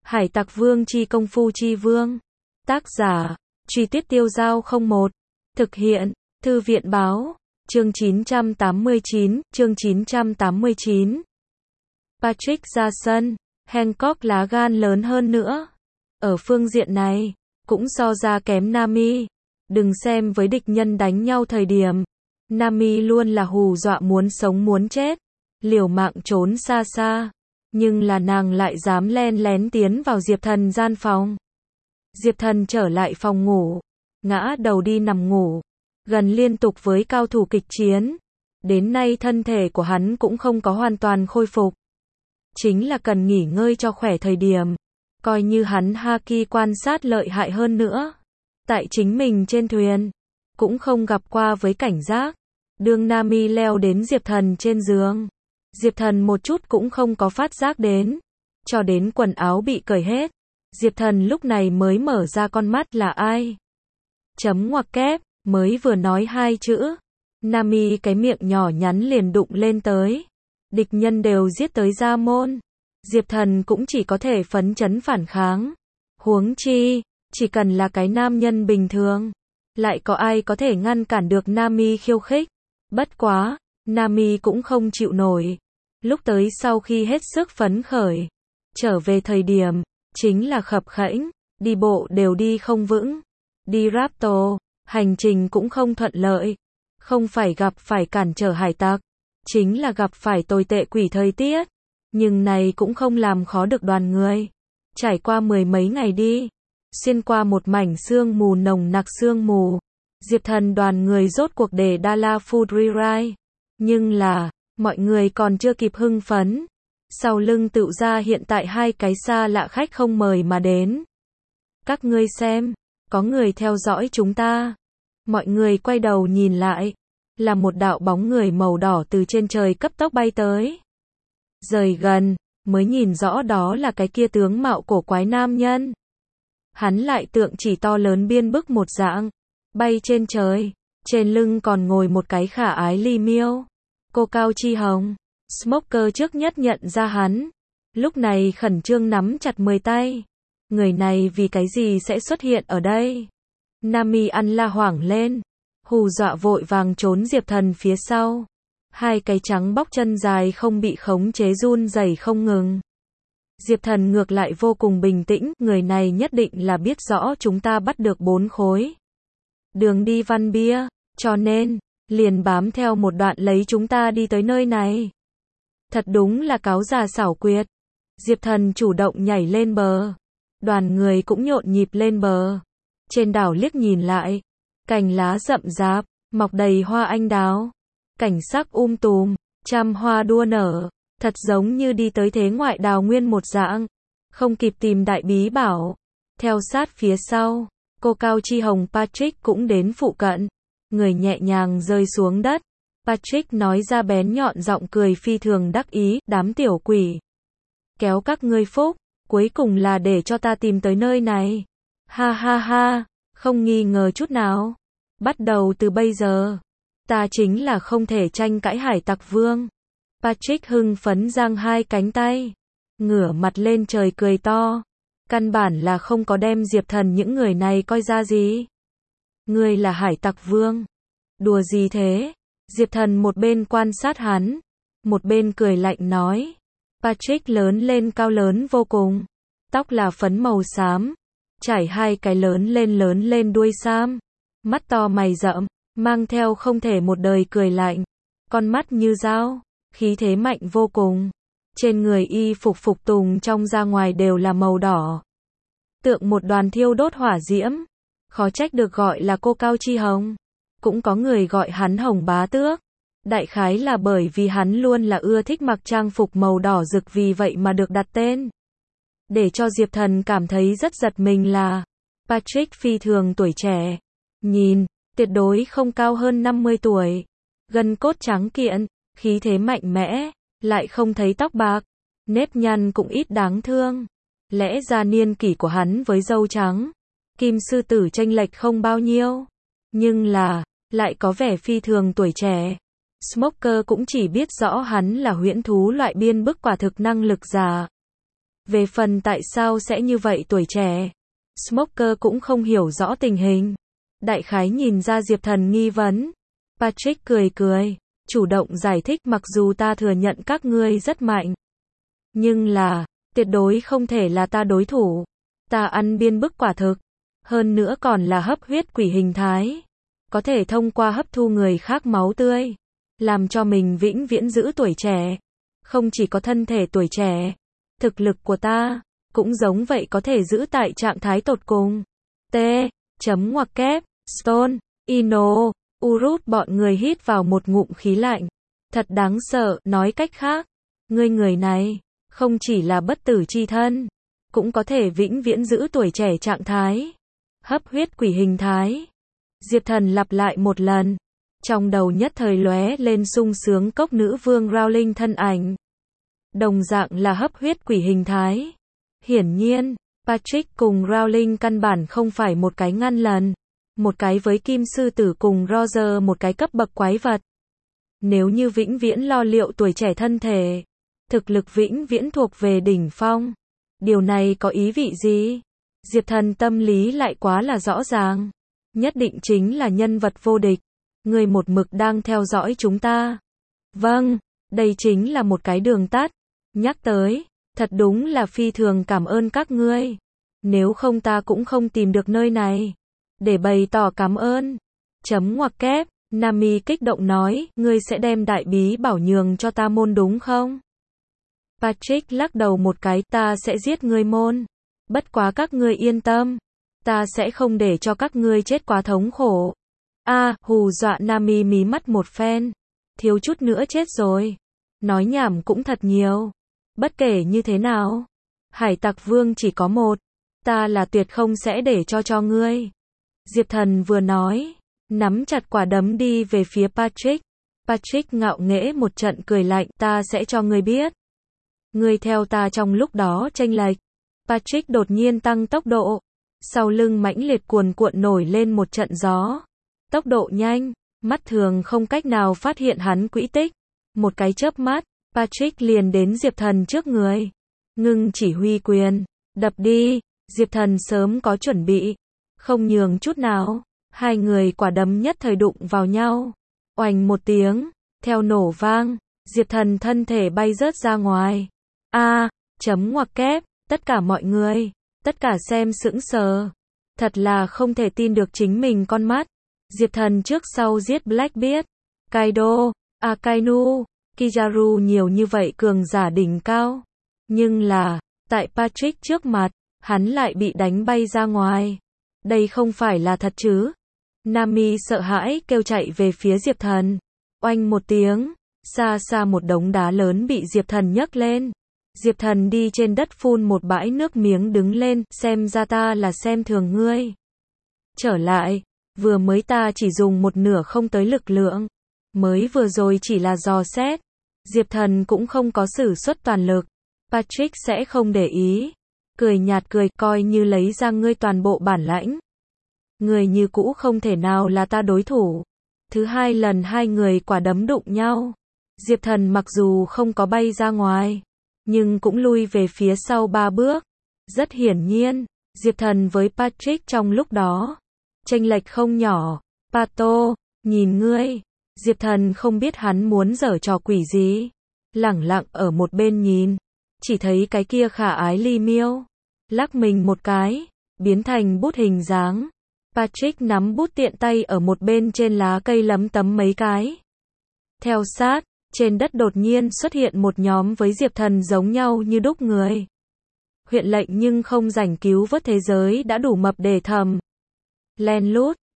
Hải Tặc Vương chi công phu chi vương. Tác giả, Truy Tuyết Tiêu Dao 01. Thực hiện, Thư viện báo. Chương 989, chương 989. Patrick ra sân, Hancock lá gan lớn hơn nữa. Ở phương diện này, cũng so ra kém Nami. Đừng xem với địch nhân đánh nhau thời điểm, Nami luôn là hù dọa muốn sống muốn chết, liều mạng trốn xa xa. Nhưng là nàng lại dám len lén tiến vào Diệp Thần gian phòng. Diệp Thần trở lại phòng ngủ, ngã đầu đi nằm ngủ, gần liên tục với cao thủ kịch chiến. Đến nay thân thể của hắn cũng không có hoàn toàn khôi phục. Chính là cần nghỉ ngơi cho khỏe thời điểm. Coi như hắn Haki quan sát lợi hại hơn nữa. Tại chính mình trên thuyền, cũng không gặp qua với cảnh giác. Đương Nami leo đến Diệp Thần trên giường, Diệp Thần một chút cũng không có phát giác đến. Cho đến quần áo bị cởi hết, Diệp Thần lúc này mới mở ra con mắt. Là ai? Chấm ngoặc kép, mới vừa nói hai chữ, Nami cái miệng nhỏ nhắn liền đụng lên tới. Địch nhân đều giết tới ra môn, Diệp Thần cũng chỉ có thể phấn chấn phản kháng. Huống chi, chỉ cần là cái nam nhân bình thường, lại có ai có thể ngăn cản được Nami khiêu khích. Bất quá, Nami cũng không chịu nổi. Lúc tới sau khi hết sức phấn khởi, trở về thời điểm, chính là khập khẽnh, đi bộ đều đi không vững. Đi Raptor, hành trình cũng không thuận lợi. Không phải gặp phải cản trở hải tặc, chính là gặp phải tồi tệ quỷ thời tiết. Nhưng này cũng không làm khó được đoàn người. Trải qua mười mấy ngày đi, xuyên qua một mảnh sương mù nồng nặc sương mù, Diệp Thần đoàn người rốt cuộc để Dala Food Rewrite. Nhưng là, mọi người còn chưa kịp hưng phấn. Sau lưng tựu ra hiện tại hai cái xa lạ khách không mời mà đến. Các ngươi xem, có người theo dõi chúng ta. Mọi người quay đầu nhìn lại, là một đạo bóng người màu đỏ từ trên trời cấp tốc bay tới. Rời gần, mới nhìn rõ đó là cái kia tướng mạo cổ quái nam nhân. Hắn lại tượng chỉ to lớn biên bức một dạng, bay trên trời, trên lưng còn ngồi một cái khả ái ly miêu. Cô Cao Chi Hồng, Smoker trước nhất nhận ra hắn, lúc này khẩn trương nắm chặt 10 tay. Người này vì cái gì sẽ xuất hiện ở đây? Nami ăn la hoảng lên, hù dọa vội vàng trốn Diệp Thần phía sau. Hai cái trắng bóc chân dài không bị khống chế run rẩy không ngừng. Diệp Thần ngược lại vô cùng bình tĩnh, người này nhất định là biết rõ chúng ta bắt được 4 khối đường đi văn bia, cho nên liền bám theo một đoạn lấy chúng ta đi tới nơi này. Thật đúng là cáo già xảo quyệt. Diệp Thần chủ động nhảy lên bờ, đoàn người cũng nhộn nhịp lên bờ. Trên đảo liếc nhìn lại, cành lá rậm rạp, mọc đầy hoa anh đào, cảnh sắc tùm, trăm hoa đua nở, thật giống như đi tới thế ngoại đào nguyên một dạng. Không kịp tìm đại bí bảo, theo sát phía sau, cô Cao Chi Hồng Patrick cũng đến phụ cận. Người nhẹ nhàng rơi xuống đất. Patrick nói ra bén nhọn giọng cười phi thường đắc ý, đám tiểu quỷ. Kéo các ngươi phúc, cuối cùng là để cho ta tìm tới nơi này. Ha ha ha, không nghi ngờ chút nào. Bắt đầu từ bây giờ, ta chính là không thể tranh cãi Hải Tặc Vương. Patrick hưng phấn giang hai cánh tay, ngửa mặt lên trời cười to. Căn bản là không có đem Diệp Thần những người này coi ra gì. Ngươi là Hải Tặc Vương? Đùa gì thế? Diệp Thần một bên quan sát hắn, một bên cười lạnh nói. Patrick lớn lên cao lớn vô cùng, tóc là phấn màu xám, trải hai cái lớn lên đuôi sam, mắt to mày rậm, mang theo không thể một đời cười lạnh, con mắt như dao, khí thế mạnh vô cùng. Trên người y phục phục tùng trong ra ngoài đều là màu đỏ, tượng một đoàn thiêu đốt hỏa diễm. Khó trách được gọi là cô Cao Chi Hồng. Cũng có người gọi hắn Hồng Bá Tước. Đại khái là bởi vì hắn luôn là ưa thích mặc trang phục màu đỏ rực, vì vậy mà được đặt tên. Để cho Diệp Thần cảm thấy rất giật mình là Patrick phi thường tuổi trẻ. Nhìn, tuyệt đối không cao hơn 50 tuổi. Gân cốt trắng kiện, khí thế mạnh mẽ, lại không thấy tóc bạc. Nếp nhăn cũng ít đáng thương. Lẽ ra niên kỷ của hắn với râu trắng, Kim sư tử chênh lệch không bao nhiêu, nhưng là, lại có vẻ phi thường tuổi trẻ. Smoker cũng chỉ biết rõ hắn là huyễn thú loại biên bức, quả thực năng lực giả. Về phần tại sao sẽ như vậy tuổi trẻ, Smoker cũng không hiểu rõ tình hình. Đại khái nhìn ra Diệp Thần nghi vấn. Patrick cười cười, chủ động giải thích mặc dù ta thừa nhận các ngươi rất mạnh. Nhưng là, tuyệt đối không thể là ta đối thủ. Ta ăn biên bức quả thực. Hơn nữa còn là hấp huyết quỷ hình thái. Có thể thông qua hấp thu người khác máu tươi. Làm cho mình vĩnh viễn giữ tuổi trẻ. Không chỉ có thân thể tuổi trẻ. Thực lực của ta, cũng giống vậy có thể giữ tại trạng thái tột cùng. T. Chấm ngoặc kép, Stone, Ino, Urut bọn người hít vào một ngụm khí lạnh. Thật đáng sợ, nói cách khác. Người này, không chỉ là bất tử chi thân, cũng có thể vĩnh viễn giữ tuổi trẻ trạng thái. Hấp huyết quỷ hình thái. Diệp Thần lặp lại một lần. Trong đầu nhất thời lóe lên sung sướng cốc nữ vương Rowling thân ảnh. Đồng dạng là hấp huyết quỷ hình thái. Hiển nhiên, Patrick cùng Rowling căn bản không phải một cái ngăn lần. Một cái với kim sư tử cùng Roger một cái cấp bậc quái vật. Nếu như vĩnh viễn lo liệu tuổi trẻ thân thể, thực lực vĩnh viễn thuộc về đỉnh phong. Điều này có ý vị gì? Diệp Thần tâm lý lại quá là rõ ràng. Nhất định chính là nhân vật vô địch. Người một mực đang theo dõi chúng ta. Vâng, đây chính là một cái đường tắt. Nhắc tới, thật đúng là phi thường cảm ơn các ngươi. Nếu không ta cũng không tìm được nơi này. Để bày tỏ cảm ơn. Chấm ngoặc kép, Nami kích động nói, ngươi sẽ đem đại bí bảo nhường cho ta môn đúng không? Patrick lắc đầu một cái, ta sẽ giết ngươi môn. Bất quá các ngươi yên tâm. Ta sẽ không để cho các ngươi chết quá thống khổ. Hù dọa Nami mí mắt một phen. Thiếu chút nữa chết rồi. Nói nhảm cũng thật nhiều. Bất kể như thế nào, Hải Tặc Vương chỉ có một. Ta là tuyệt không sẽ để cho ngươi. Diệp Thần vừa nói, nắm chặt quả đấm đi về phía Patrick. Patrick ngạo nghễ một trận cười lạnh, ta sẽ cho ngươi biết. Ngươi theo ta trong lúc đó chênh lệch. Patrick đột nhiên tăng tốc độ. Sau lưng mãnh liệt cuồn cuộn nổi lên một trận gió. Tốc độ nhanh, mắt thường không cách nào phát hiện hắn quỹ tích. Một cái chớp mắt, Patrick liền đến Diệp Thần trước người. Ngưng chỉ huy quyền, đập đi. Diệp Thần sớm có chuẩn bị, không nhường chút nào. Hai người quả đấm nhất thời đụng vào nhau. Oành một tiếng, theo nổ vang, Diệp Thần thân thể bay rớt ra ngoài. Chấm ngoặc kép, tất cả mọi người, tất cả xem sững sờ. Thật là không thể tin được chính mình con mắt. Diệp Thần trước sau giết Blackbeard, Kaido, Akainu, Kizaru nhiều như vậy cường giả đỉnh cao. Nhưng là, tại Patrick trước mặt, hắn lại bị đánh bay ra ngoài. Đây không phải là thật chứ? Nami sợ hãi kêu chạy về phía Diệp Thần. Oanh một tiếng, xa xa một đống đá lớn bị Diệp Thần nhấc lên. Diệp Thần đi trên đất phun một bãi nước miếng đứng lên, xem ra ta là xem thường ngươi. Trở lại, vừa mới ta chỉ dùng một nửa không tới lực lượng. Mới vừa rồi chỉ là dò xét. Diệp Thần cũng không có sử xuất toàn lực. Patrick sẽ không để ý. Cười nhạt cười, coi như lấy ra ngươi toàn bộ bản lãnh. Người như cũ không thể nào là ta đối thủ. Thứ hai lần hai người quả đấm đụng nhau. Diệp Thần mặc dù không có bay ra ngoài, nhưng cũng lui về phía sau 3 bước. Rất hiển nhiên, Diệp Thần với Patrick trong lúc đó chênh lệch không nhỏ. Pato, nhìn ngươi. Diệp Thần không biết hắn muốn giở trò quỷ gì. Lẳng lặng ở một bên nhìn. Chỉ thấy cái kia khả ái Ly Miêu lắc mình một cái, biến thành bút hình dáng. Patrick nắm bút tiện tay ở một bên trên lá cây lấm tấm mấy cái. Theo sát, trên đất đột nhiên xuất hiện một nhóm với Diệp Thần giống nhau như đúc người. Huyện lệnh nhưng không rảnh cứu vớt thế giới đã đủ mập để thầm. Len lút,